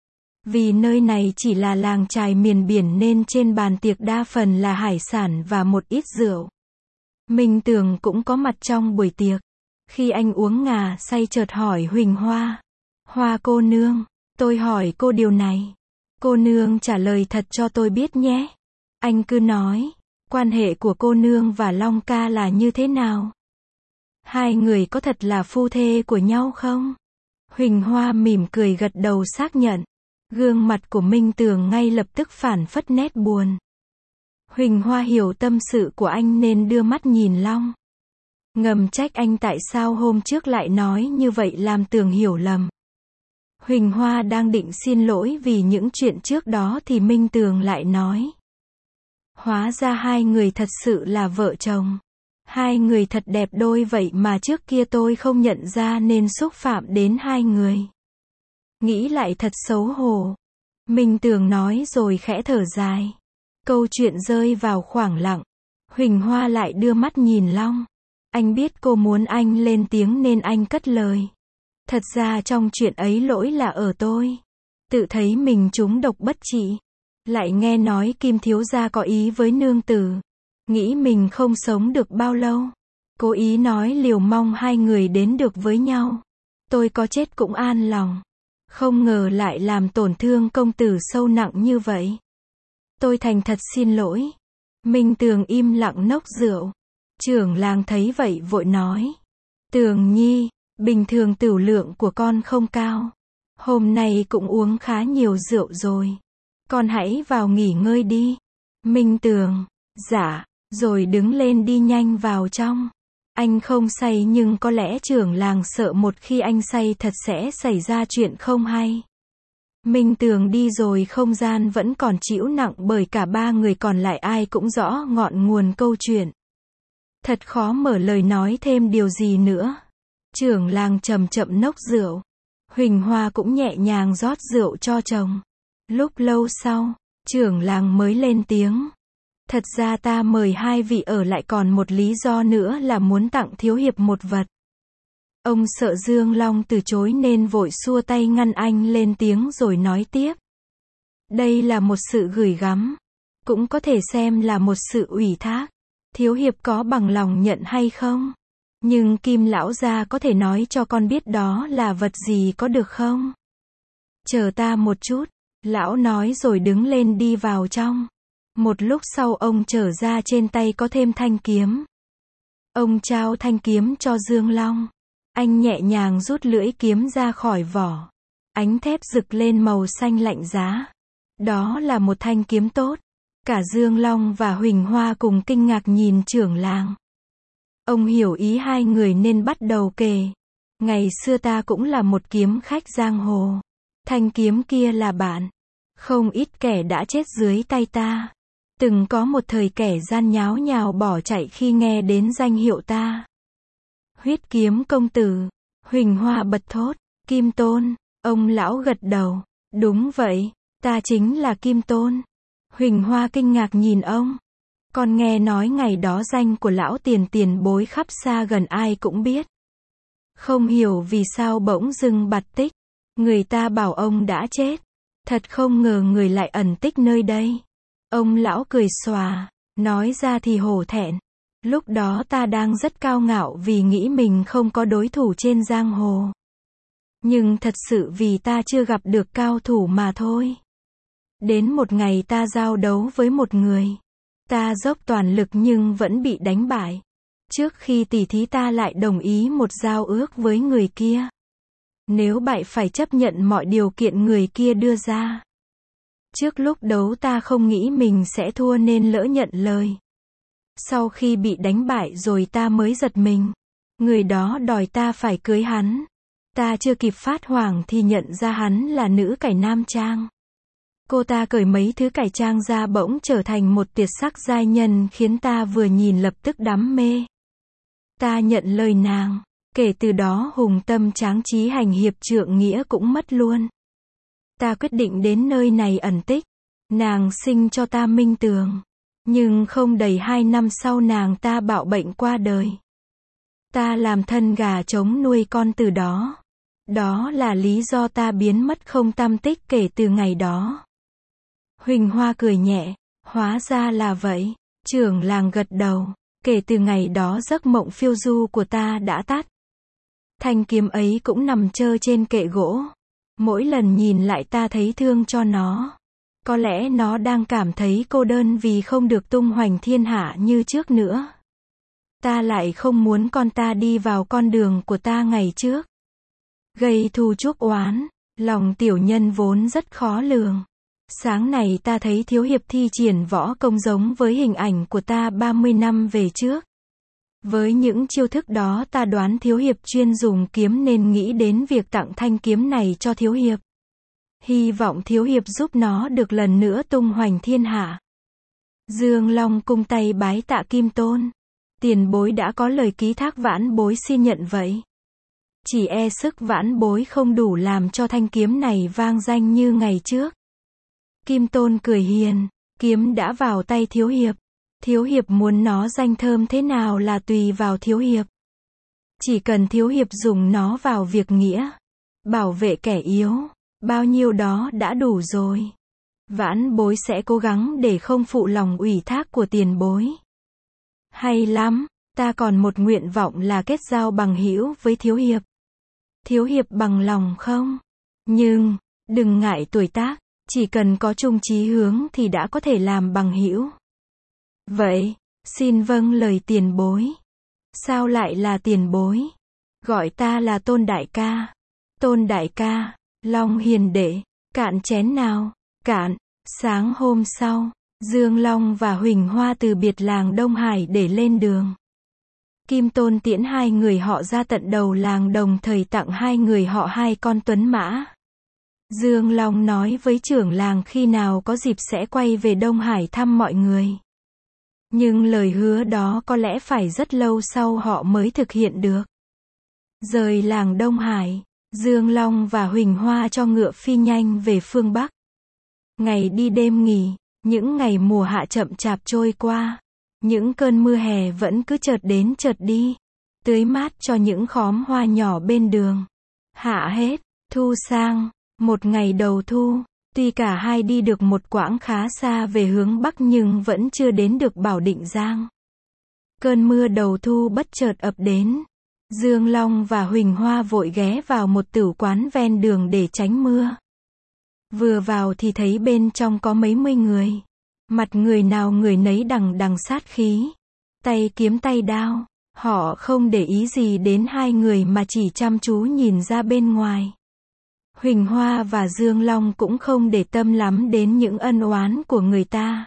Vì nơi này chỉ là làng chài miền biển nên trên bàn tiệc đa phần là hải sản và một ít rượu. Minh Tường cũng có mặt trong buổi tiệc. Khi anh uống ngà say chợt hỏi Huỳnh Hoa. Hoa cô nương, tôi hỏi cô điều này. Cô nương trả lời thật cho tôi biết nhé. Anh cứ nói, quan hệ của cô nương và Long ca là như thế nào? Hai người có thật là phu thê của nhau không? Huỳnh Hoa mỉm cười gật đầu xác nhận. Gương mặt của Minh Tường ngay lập tức phản phất nét buồn. Huỳnh Hoa hiểu tâm sự của anh nên đưa mắt nhìn Long. Ngầm trách anh tại sao hôm trước lại nói như vậy làm Tường hiểu lầm. Huỳnh Hoa đang định xin lỗi vì những chuyện trước đó thì Minh Tường lại nói. Hóa ra hai người thật sự là vợ chồng. Hai người thật đẹp đôi vậy mà trước kia tôi không nhận ra nên xúc phạm đến hai người. Nghĩ lại thật xấu hổ. Minh Tường nói rồi khẽ thở dài. Câu chuyện rơi vào khoảng lặng. Huỳnh Hoa lại đưa mắt nhìn Long. Anh biết cô muốn anh lên tiếng nên anh cất lời. Thật ra trong chuyện ấy lỗi là ở tôi. Tự thấy mình trúng độc bất trị. Lại nghe nói Kim thiếu gia có ý với nương tử. Nghĩ mình không sống được bao lâu. Cố ý nói liều mong hai người đến được với nhau. Tôi có chết cũng an lòng. Không ngờ lại làm tổn thương công tử sâu nặng như vậy. Tôi thành thật xin lỗi. Minh Tường im lặng nốc rượu. Trưởng làng thấy vậy vội nói. Tường nhi, bình thường tửu lượng của con không cao. Hôm nay cũng uống khá nhiều rượu rồi. Con hãy vào nghỉ ngơi đi. Minh Tường, dạ, rồi đứng lên đi nhanh vào trong. Anh không say nhưng có lẽ trưởng làng sợ một khi anh say thật sẽ xảy ra chuyện không hay. Minh Tường đi rồi không gian vẫn còn trĩu nặng bởi cả ba người còn lại ai cũng rõ ngọn nguồn câu chuyện. Thật khó mở lời nói thêm điều gì nữa. Trưởng làng chậm chậm nốc rượu. Huỳnh Hoa cũng nhẹ nhàng rót rượu cho chồng. Lúc lâu sau, trưởng làng mới lên tiếng. Thật ra ta mời hai vị ở lại còn một lý do nữa là muốn tặng thiếu hiệp một vật. Ông sợ Dương Long từ chối nên vội xua tay ngăn anh lên tiếng rồi nói tiếp. Đây là một sự gửi gắm. Cũng có thể xem là một sự ủy thác. Thiếu hiệp có bằng lòng nhận hay không? Nhưng Kim lão gia có thể nói cho con biết đó là vật gì có được không? Chờ ta một chút. Lão nói rồi đứng lên đi vào trong. Một lúc sau ông trở ra trên tay có thêm thanh kiếm. Ông trao thanh kiếm cho Dương Long. Anh nhẹ nhàng rút lưỡi kiếm ra khỏi vỏ. Ánh thép rực lên màu xanh lạnh giá. Đó là một thanh kiếm tốt. Cả Dương Long và Huỳnh Hoa cùng kinh ngạc nhìn trưởng làng. Ông hiểu ý hai người nên bắt đầu kể. Ngày xưa ta cũng là một kiếm khách giang hồ. Thanh kiếm kia là bạn. Không ít kẻ đã chết dưới tay ta. Từng có một thời kẻ gian nháo nhào bỏ chạy khi nghe đến danh hiệu ta. Huyết kiếm công tử. Huỳnh Hoa bật thốt. Kim Tôn. Ông lão gật đầu. Đúng vậy, ta chính là Kim Tôn. Huỳnh Hoa kinh ngạc nhìn ông. Con nghe nói ngày đó danh của lão tiền bối khắp xa gần ai cũng biết. Không hiểu vì sao bỗng dưng bạt tích. Người ta bảo ông đã chết. Thật không ngờ người lại ẩn tích nơi đây. Ông lão cười xòa, nói ra thì hổ thẹn. Lúc đó ta đang rất cao ngạo vì nghĩ mình không có đối thủ trên giang hồ. Nhưng thật sự vì ta chưa gặp được cao thủ mà thôi. Đến một ngày ta giao đấu với một người. Ta dốc toàn lực nhưng vẫn bị đánh bại. Trước khi tỉ thí ta lại đồng ý một giao ước với người kia. Nếu bại phải chấp nhận mọi điều kiện người kia đưa ra. Trước lúc đấu ta không nghĩ mình sẽ thua nên lỡ nhận lời. Sau khi bị đánh bại rồi ta mới giật mình. Người đó đòi ta phải cưới hắn. Ta chưa kịp phát hoảng thì nhận ra hắn là nữ cải nam trang. Cô ta cởi mấy thứ cải trang ra bỗng trở thành một tuyệt sắc giai nhân khiến ta vừa nhìn lập tức đắm mê. Ta nhận lời nàng. Kể từ đó hùng tâm tráng trí hành hiệp trượng nghĩa cũng mất luôn. Ta quyết định đến nơi này ẩn tích. Nàng sinh cho ta Minh Tường. Nhưng không đầy 2 năm sau nàng ta bạo bệnh qua đời. Ta làm thân gà trống nuôi con từ đó. Đó là lý do ta biến mất không tăm tích kể từ ngày đó. Huỳnh Hoa cười nhẹ, hóa ra là vậy. Trưởng làng gật đầu, kể từ ngày đó giấc mộng phiêu du của ta đã tắt. Thanh kiếm ấy cũng nằm trơ trên kệ gỗ. Mỗi lần nhìn lại ta thấy thương cho nó. Có lẽ nó đang cảm thấy cô đơn vì không được tung hoành thiên hạ như trước nữa. Ta lại không muốn con ta đi vào con đường của ta ngày trước. Gây thù chuốc oán, lòng tiểu nhân vốn rất khó lường. Sáng này ta thấy thiếu hiệp thi triển võ công giống với hình ảnh của ta 30 năm về trước. Với những chiêu thức đó ta đoán thiếu hiệp chuyên dùng kiếm nên nghĩ đến việc tặng thanh kiếm này cho thiếu hiệp. Hy vọng thiếu hiệp giúp nó được lần nữa tung hoành thiên hạ. Dương Long cung tay bái tạ Kim Tôn. Tiền bối đã có lời ký thác vãn bối xin nhận vậy. Chỉ e sức vãn bối không đủ làm cho thanh kiếm này vang danh như ngày trước. Kim Tôn cười hiền, kiếm đã vào tay thiếu hiệp. Thiếu hiệp muốn nó danh thơm thế nào là tùy vào thiếu hiệp. Chỉ cần thiếu hiệp dùng nó vào việc nghĩa, bảo vệ kẻ yếu, bao nhiêu đó đã đủ rồi. Vãn bối sẽ cố gắng để không phụ lòng ủy thác của tiền bối. Hay lắm, ta còn một nguyện vọng là kết giao bằng hữu với thiếu hiệp. Thiếu hiệp bằng lòng không? Nhưng, đừng ngại tuổi tác, chỉ cần có chung chí hướng thì đã có thể làm bằng hữu. Vậy, xin vâng lời tiền bối. Sao lại là tiền bối? Gọi ta là Tôn đại ca. Tôn đại ca, Long hiền đệ, cạn chén nào? Cạn. Sáng hôm sau, Dương Long và Huỳnh Hoa từ biệt làng Đông Hải để lên đường. Kim Tôn tiễn hai người họ ra tận đầu làng đồng thời tặng hai người họ 2 con tuấn mã. Dương Long nói với trưởng làng khi nào có dịp sẽ quay về Đông Hải thăm mọi người. Nhưng lời hứa đó có lẽ phải rất lâu sau họ mới thực hiện được. Rời làng Đông Hải, Dương Long và Huỳnh Hoa cho ngựa phi nhanh về phương Bắc. Ngày đi đêm nghỉ, những ngày mùa hạ chậm chạp trôi qua. Những cơn mưa hè vẫn cứ chợt đến chợt đi, tưới mát cho những khóm hoa nhỏ bên đường. Hạ hết, thu sang, một ngày đầu thu, tuy cả hai đi được một quãng khá xa về hướng Bắc nhưng vẫn chưa đến được Bảo Định Giang. Cơn mưa đầu thu bất chợt ập đến. Dương Long và Huỳnh Hoa vội ghé vào một tửu quán ven đường để tránh mưa. Vừa vào thì thấy bên trong có mấy mươi người. Mặt người nào người nấy đằng đằng sát khí. Tay kiếm tay đao. Họ không để ý gì đến hai người mà chỉ chăm chú nhìn ra bên ngoài. Huỳnh Hoa và Dương Long cũng không để tâm lắm đến những ân oán của người ta.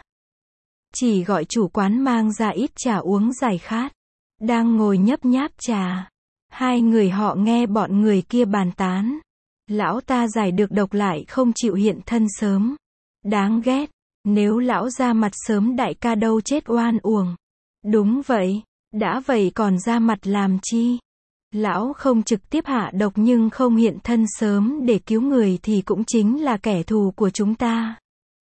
Chỉ gọi chủ quán mang ra ít trà uống giải khát. Đang ngồi nhấp nháp trà. Hai người họ nghe bọn người kia bàn tán. Lão ta giải được độc lại không chịu hiện thân sớm. Đáng ghét. Nếu lão ra mặt sớm đại ca đâu chết oan uổng. Đúng vậy. Đã vậy còn ra mặt làm chi? Lão không trực tiếp hạ độc nhưng không hiện thân sớm để cứu người thì cũng chính là kẻ thù của chúng ta.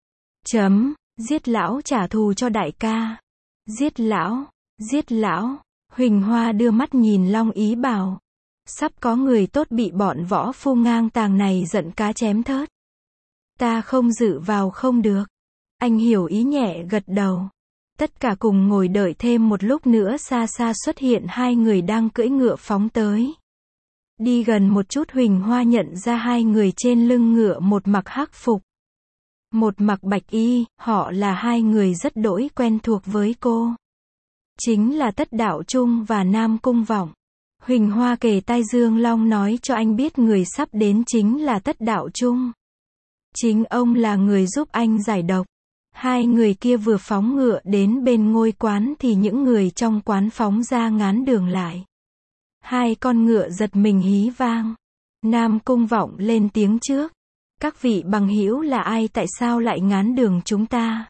Giết lão trả thù cho đại ca. Giết lão. Giết lão. Huỳnh Hoa đưa mắt nhìn Long ý bảo. Sắp có người tốt bị bọn võ phu ngang tàng này giận cá chém thớt. Ta không dự vào không được. Anh hiểu ý nhẹ gật đầu. Tất cả cùng ngồi đợi thêm một lúc nữa xa xa xuất hiện hai người đang cưỡi ngựa phóng tới. Đi gần một chút Huỳnh Hoa nhận ra hai người trên lưng ngựa một mặc hắc phục. Một mặc bạch y, họ là hai người rất đỗi quen thuộc với cô. Chính là Tất Đạo Trung và Nam Cung Vọng. Huỳnh Hoa kề tai Dương Long nói cho anh biết người sắp đến chính là Tất Đạo Trung. Chính ông là người giúp anh giải độc. Hai người kia vừa phóng ngựa đến bên ngôi quán thì những người trong quán phóng ra ngán đường lại. Hai con ngựa giật mình hí vang. Nam Cung Vọng lên tiếng trước. Các vị bằng hữu là ai, tại sao lại ngán đường chúng ta?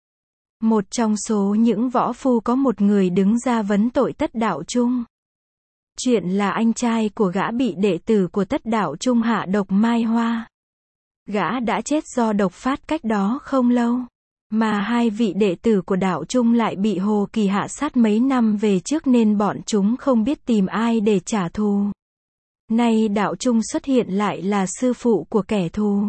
Một trong số những võ phu có một người đứng ra vấn tội Tất Đạo Trung. Chuyện là anh trai của gã bị đệ tử của Tất Đạo Trung hạ độc mai hoa. Gã đã chết do độc phát cách đó không lâu. Mà hai vị đệ tử của Đạo Trung lại bị Hồ Kỳ hạ sát mấy năm về trước nên bọn chúng không biết tìm ai để trả thù. Nay Đạo Trung xuất hiện lại là sư phụ của kẻ thù.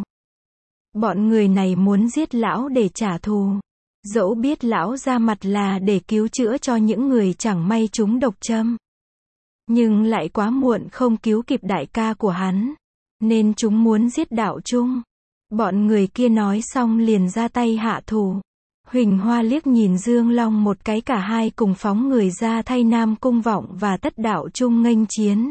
Bọn người này muốn giết lão để trả thù. Dẫu biết lão ra mặt là để cứu chữa cho những người chẳng may trúng độc châm. Nhưng lại quá muộn, không cứu kịp đại ca của hắn. Nên chúng muốn giết Đạo Trung. Bọn người kia nói xong liền ra tay hạ thủ. Huỳnh Hoa liếc nhìn Dương Long một cái, cả hai cùng phóng người ra thay Nam Cung Vọng và Tất Đạo Trung nghênh chiến.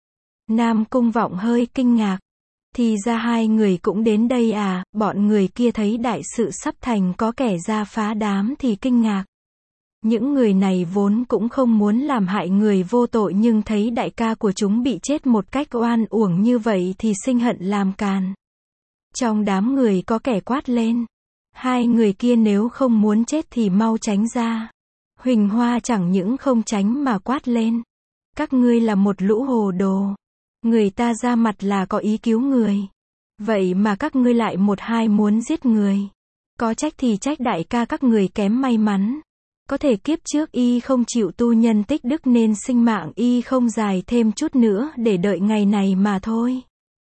Nam Cung Vọng hơi kinh ngạc. Thì ra hai người cũng đến đây à? Bọn người kia thấy đại sự sắp thành, có kẻ ra phá đám thì kinh ngạc. Những người này vốn cũng không muốn làm hại người vô tội, nhưng thấy đại ca của chúng bị chết một cách oan uổng như vậy thì sinh hận làm càn. Trong đám người có kẻ quát lên. Hai người kia nếu không muốn chết thì mau tránh ra. Huỳnh Hoa chẳng những không tránh mà quát lên. Các ngươi là một lũ hồ đồ. Người ta ra mặt là có ý cứu người. Vậy mà các ngươi lại một hai muốn giết người. Có trách thì trách đại ca các người kém may mắn. Có thể kiếp trước y không chịu tu nhân tích đức nên sinh mạng y không dài thêm chút nữa để đợi ngày này mà thôi.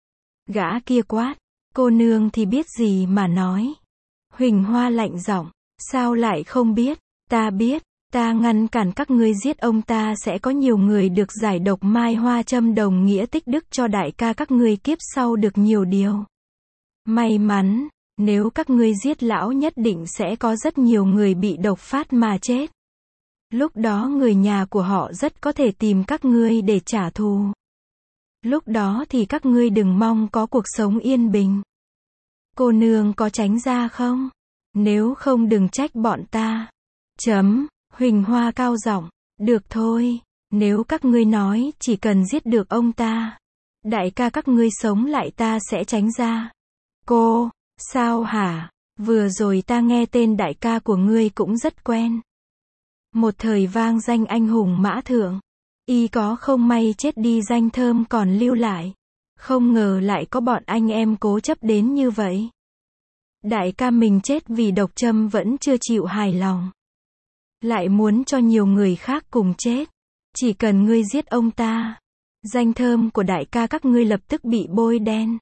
Gã kia quát. Cô nương thì biết gì mà nói. Huỳnh Hoa lạnh giọng. Sao lại không biết? Ta biết. Ta ngăn cản các ngươi giết ông ta sẽ có nhiều người được giải độc mai hoa châm, đồng nghĩa tích đức cho đại ca các ngươi kiếp sau được nhiều điều. May mắn, nếu các ngươi giết lão nhất định sẽ có rất nhiều người bị độc phát mà chết. Lúc đó người nhà của họ rất có thể tìm các ngươi để trả thù. Lúc đó thì các ngươi đừng mong có cuộc sống yên bình. Cô nương có tránh ra không? Nếu không đừng trách bọn ta. Huỳnh Hoa cao giọng. Được thôi, nếu các ngươi nói chỉ cần giết được ông ta, đại ca các ngươi sống lại ta sẽ tránh ra. Cô, sao hả? Vừa rồi ta nghe tên đại ca của ngươi cũng rất quen. Một thời vang danh anh hùng mã thượng. Y có không may chết đi danh thơm còn lưu lại. Không ngờ lại có bọn anh em cố chấp đến như vậy. Đại ca mình chết vì độc châm vẫn chưa chịu hài lòng. Lại muốn cho nhiều người khác cùng chết. Chỉ cần ngươi giết ông ta, danh thơm của đại ca các ngươi lập tức bị bôi đen.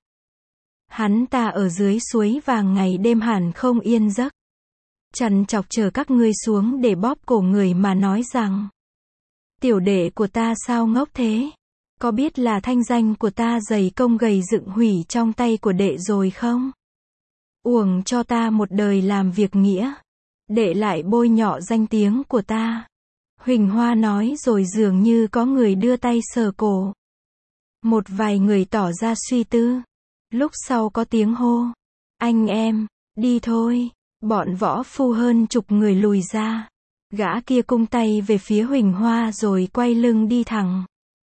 Hắn ta ở dưới suối vàng ngày đêm hẳn không yên giấc. Trằn trọc chờ các ngươi xuống để bóp cổ người mà nói rằng. Tiểu đệ của ta sao ngốc thế? Có biết là thanh danh của ta dày công gầy dựng hủy trong tay của đệ rồi không? Uổng cho ta một đời làm việc nghĩa. Đệ lại bôi nhọ danh tiếng của ta. Huỳnh Hoa nói rồi dường như có người đưa tay sờ cổ. Một vài người tỏ ra suy tư. Lúc sau có tiếng hô. Anh em, đi thôi. Bọn võ phu hơn chục người lùi ra. Gã kia cung tay về phía Huỳnh Hoa rồi quay lưng đi thẳng.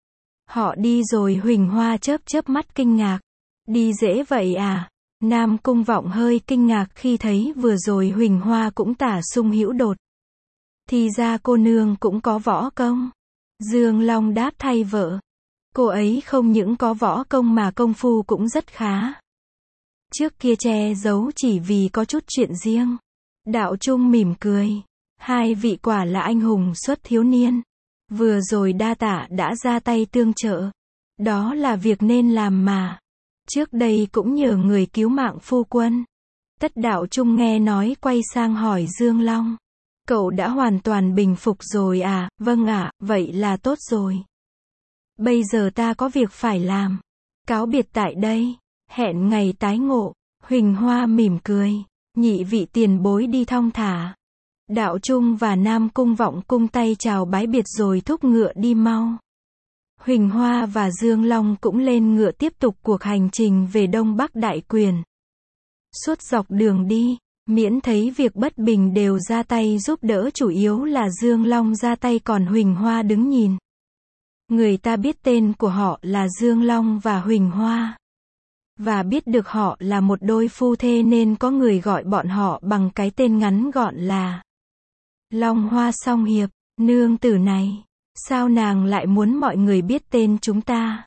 Họ đi rồi Huỳnh Hoa chớp chớp mắt kinh ngạc. Đi dễ vậy à? Nam Cung Vọng hơi kinh ngạc khi thấy vừa rồi Huỳnh Hoa cũng tả sung hữu đột. Thì ra cô nương cũng có võ công. Dương Long đáp thay vợ. Cô ấy không những có võ công mà công phu cũng rất khá. Trước kia che giấu chỉ vì có chút chuyện riêng. Đạo Trung mỉm cười. Hai vị quả là anh hùng xuất thiếu niên. Vừa rồi đa tạ đã ra tay tương trợ. Đó là việc nên làm mà. Trước đây cũng nhờ người cứu mạng phu quân. Tất Đạo Trung nghe nói quay sang hỏi Dương Long. Cậu đã hoàn toàn bình phục rồi à? Vâng ạ, vậy là tốt rồi. Bây giờ ta có việc phải làm. Cáo biệt tại đây. Hẹn ngày tái ngộ. Huỳnh Hoa mỉm cười. Nhị vị tiền bối đi thong thả. Đạo Trung và Nam Cung Vọng cung tay chào bái biệt rồi thúc ngựa đi mau. Huỳnh Hoa và Dương Long cũng lên ngựa tiếp tục cuộc hành trình về Đông Bắc Đại Quyền. Suốt dọc đường đi, miễn thấy việc bất bình đều ra tay giúp đỡ, chủ yếu là Dương Long ra tay còn Huỳnh Hoa đứng nhìn. Người ta biết tên của họ là Dương Long và Huỳnh Hoa. Và biết được họ là một đôi phu thê nên có người gọi bọn họ bằng cái tên ngắn gọn là Long Hoa Song Hiệp. Nương tử này, sao nàng lại muốn mọi người biết tên chúng ta?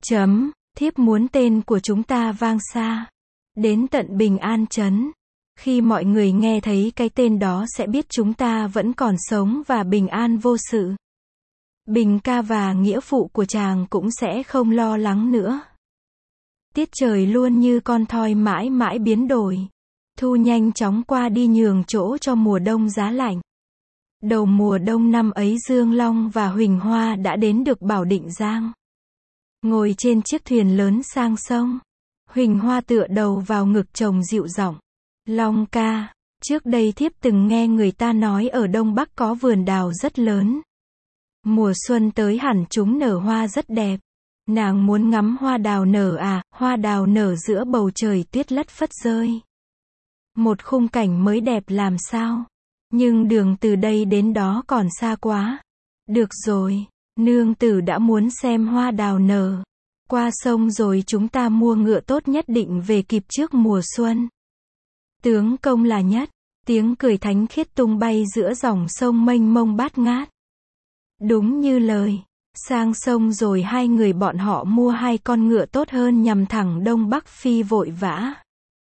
Thiếp muốn tên của chúng ta vang xa, đến tận Bình An Trấn. Khi mọi người nghe thấy cái tên đó sẽ biết chúng ta vẫn còn sống và bình an vô sự. Bình ca và nghĩa phụ của chàng cũng sẽ không lo lắng nữa. Tiết trời luôn như con thoi mãi mãi biến đổi. Thu nhanh chóng qua đi nhường chỗ cho mùa đông giá lạnh. Đầu mùa đông năm ấy Dương Long và Huỳnh Hoa đã đến được Bảo Định Giang. Ngồi trên chiếc thuyền lớn sang sông, Huỳnh Hoa tựa đầu vào ngực chồng dịu giọng. Long ca, trước đây thiếp từng nghe người ta nói ở Đông Bắc có vườn đào rất lớn. Mùa xuân tới hẳn chúng nở hoa rất đẹp. Nàng muốn ngắm hoa đào nở à? Hoa đào nở giữa bầu trời tuyết lất phất rơi. Một khung cảnh mới đẹp làm sao? Nhưng đường từ đây đến đó còn xa quá. Được rồi, nương tử đã muốn xem hoa đào nở. Qua sông rồi chúng ta mua ngựa tốt nhất định về kịp trước mùa xuân. Tướng công là nhất. Tiếng cười thánh khiết tung bay giữa dòng sông mênh mông bát ngát. Đúng như lời. Sang sông rồi hai người bọn họ mua hai con ngựa tốt hơn nhằm thẳng Đông Bắc phi vội vã.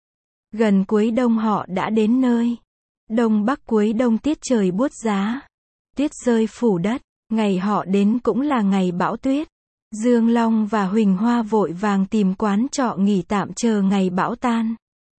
Gần cuối đông họ đã đến nơi. Đông Bắc cuối đông tiết trời buốt giá. Tuyết rơi phủ đất. Ngày họ đến cũng là ngày bão tuyết. Dương Long và Huỳnh Hoa vội vàng tìm quán trọ nghỉ tạm chờ ngày bão tan.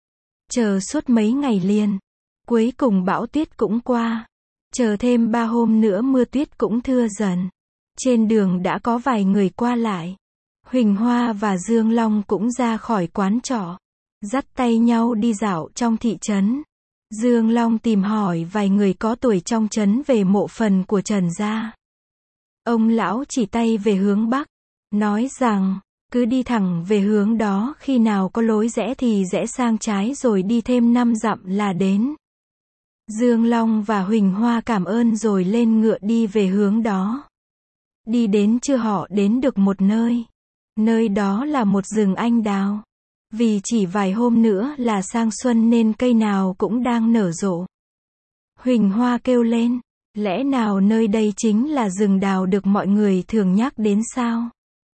Chờ suốt mấy ngày liền. Cuối cùng bão tuyết cũng qua. Chờ thêm 3 hôm nữa mưa tuyết cũng thưa dần. Trên đường đã có vài người qua lại. Huỳnh Hoa và Dương Long cũng ra khỏi quán trọ. Dắt tay nhau đi dạo trong thị trấn. Dương Long tìm hỏi vài người có tuổi trong trấn về mộ phần của Trần gia. Ông lão chỉ tay về hướng Bắc. Nói rằng, cứ đi thẳng về hướng đó, khi nào có lối rẽ thì rẽ sang trái rồi đi thêm 5 dặm là đến. Dương Long và Huỳnh Hoa cảm ơn rồi lên ngựa đi về hướng đó. Đi đến trưa họ đến được một nơi. Nơi đó là một rừng anh đào. Vì chỉ vài hôm nữa là sang xuân nên cây nào cũng đang nở rộ. Huỳnh Hoa kêu lên, lẽ nào nơi đây chính là rừng đào được mọi người thường nhắc đến sao?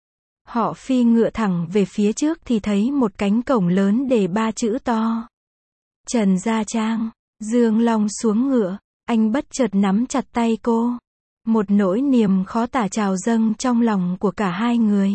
Họ phi ngựa thẳng về phía trước thì thấy một cánh cổng lớn đề 3 chữ to. Trần Gia Trang. Dương Long xuống ngựa, anh bất chợt nắm chặt tay cô. Một nỗi niềm khó tả trào dâng trong lòng của cả hai người.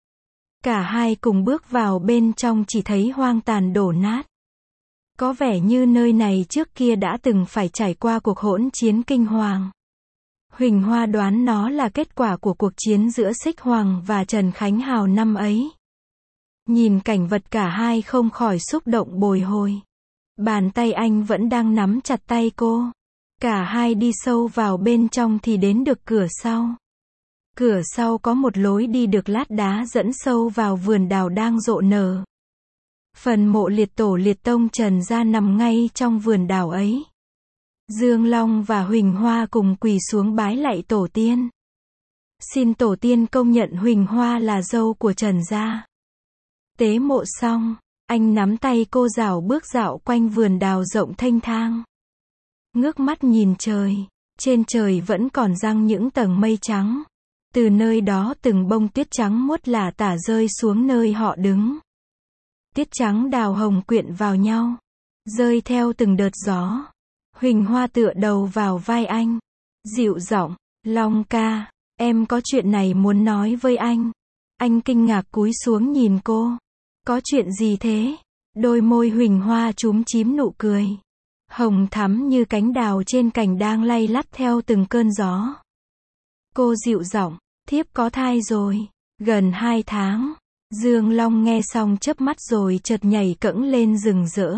Cả hai cùng bước vào bên trong chỉ thấy hoang tàn đổ nát. Có vẻ như nơi này trước kia đã từng phải trải qua cuộc hỗn chiến kinh hoàng. Huỳnh Hoa đoán nó là kết quả của cuộc chiến giữa Xích Hoàng và Trần Khánh Hào năm ấy. Nhìn cảnh vật cả hai không khỏi xúc động bồi hồi. Bàn tay anh vẫn đang nắm chặt tay cô. Cả hai đi sâu vào bên trong thì đến được cửa sau. Cửa sau có một lối đi được lát đá dẫn sâu vào vườn đào đang rộ nở. Phần mộ liệt tổ liệt tông Trần gia nằm ngay trong vườn đào ấy. Dương Long và Huỳnh Hoa cùng quỳ xuống bái lạy tổ tiên. Xin tổ tiên công nhận Huỳnh Hoa là dâu của Trần gia. Tế mộ xong, anh nắm tay cô rảo bước dạo quanh vườn đào rộng thênh thang. Ngước mắt nhìn trời, trên trời vẫn còn giăng những tầng mây trắng. Từ nơi đó từng bông tuyết trắng muốt lả tả rơi xuống nơi họ đứng. Tuyết trắng đào hồng quyện vào nhau, rơi theo từng đợt gió. Huỳnh Hoa tựa đầu vào vai anh, dịu giọng, Long ca, em có chuyện này muốn nói với anh. Anh kinh ngạc cúi xuống nhìn cô. Có chuyện gì thế? Đôi môi Huỳnh Hoa chúm chím nụ cười. Hồng thắm như cánh đào trên cành đang lay lắt theo từng cơn gió. Cô dịu giọng, thiếp có thai rồi, gần 2 tháng. Dương Long nghe xong chớp mắt rồi chợt nhảy cẫng lên rừng rỡ.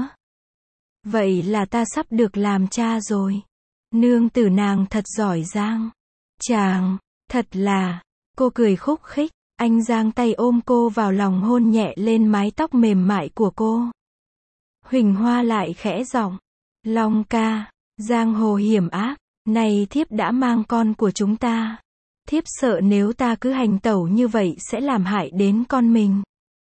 Vậy là ta sắp được làm cha rồi. Nương tử nàng thật giỏi giang. Chàng, thật là, cô cười khúc khích. Anh giang tay ôm cô vào lòng hôn nhẹ lên mái tóc mềm mại của cô. Huỳnh Hoa lại khẽ giọng, Long ca, giang hồ hiểm ác, này thiếp đã mang con của chúng ta. Thiếp sợ nếu ta cứ hành tẩu như vậy sẽ làm hại đến con mình.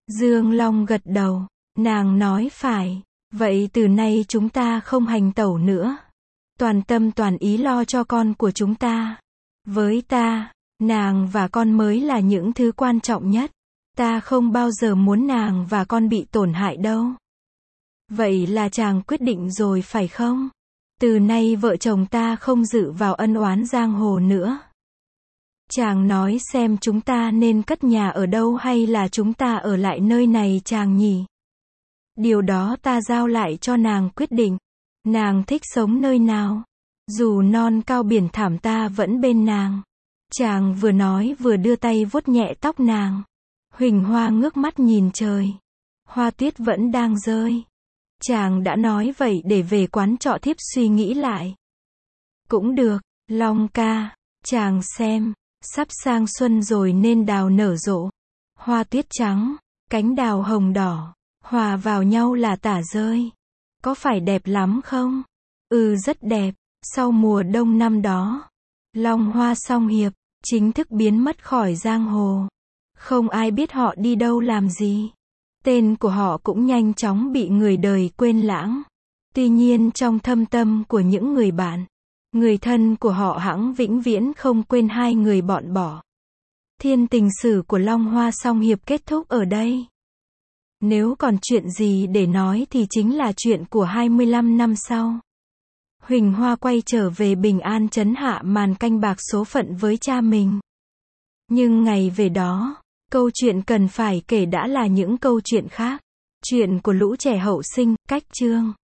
Dương Long gật đầu, nàng nói phải, vậy từ nay chúng ta không hành tẩu nữa. Toàn tâm toàn ý lo cho con của chúng ta. Với ta, nàng và con mới là những thứ quan trọng nhất. Ta không bao giờ muốn nàng và con bị tổn hại đâu. Vậy là chàng quyết định rồi phải không? Từ nay vợ chồng ta không dự vào ân oán giang hồ nữa. Chàng nói xem chúng ta nên cất nhà ở đâu hay là chúng ta ở lại nơi này chàng nhỉ? Điều đó ta giao lại cho nàng quyết định. Nàng thích sống nơi nào? Dù non cao biển thảm ta vẫn bên nàng. Chàng vừa nói vừa đưa tay vuốt nhẹ tóc nàng. Huỳnh Hoa ngước mắt nhìn trời. Hoa tuyết vẫn đang rơi. Chàng đã nói vậy để về quán trọ thiếp suy nghĩ lại. Cũng được, Long ca, chàng xem, sắp sang xuân rồi nên đào nở rộ. Hoa tuyết trắng, cánh đào hồng đỏ, hòa vào nhau là tả rơi. Có phải đẹp lắm không? Ừ, rất đẹp. Sau mùa đông năm đó, Long Hoa Song Hiệp chính thức biến mất khỏi giang hồ. Không ai biết họ đi đâu làm gì. Tên của họ cũng nhanh chóng bị người đời quên lãng. Tuy nhiên trong thâm tâm của những người bạn, người thân của họ hẵng vĩnh viễn không quên hai người bọn bỏ. Thiên tình sử của Long Hoa Song Hiệp kết thúc ở đây. Nếu còn chuyện gì để nói thì chính là chuyện của 25 năm sau. Huỳnh Hoa quay trở về bình an trấn hạ màn canh bạc số phận với cha mình. Nhưng ngày về đó, câu chuyện cần phải kể đã là những câu chuyện khác. Chuyện của lũ trẻ hậu sinh, cách chương.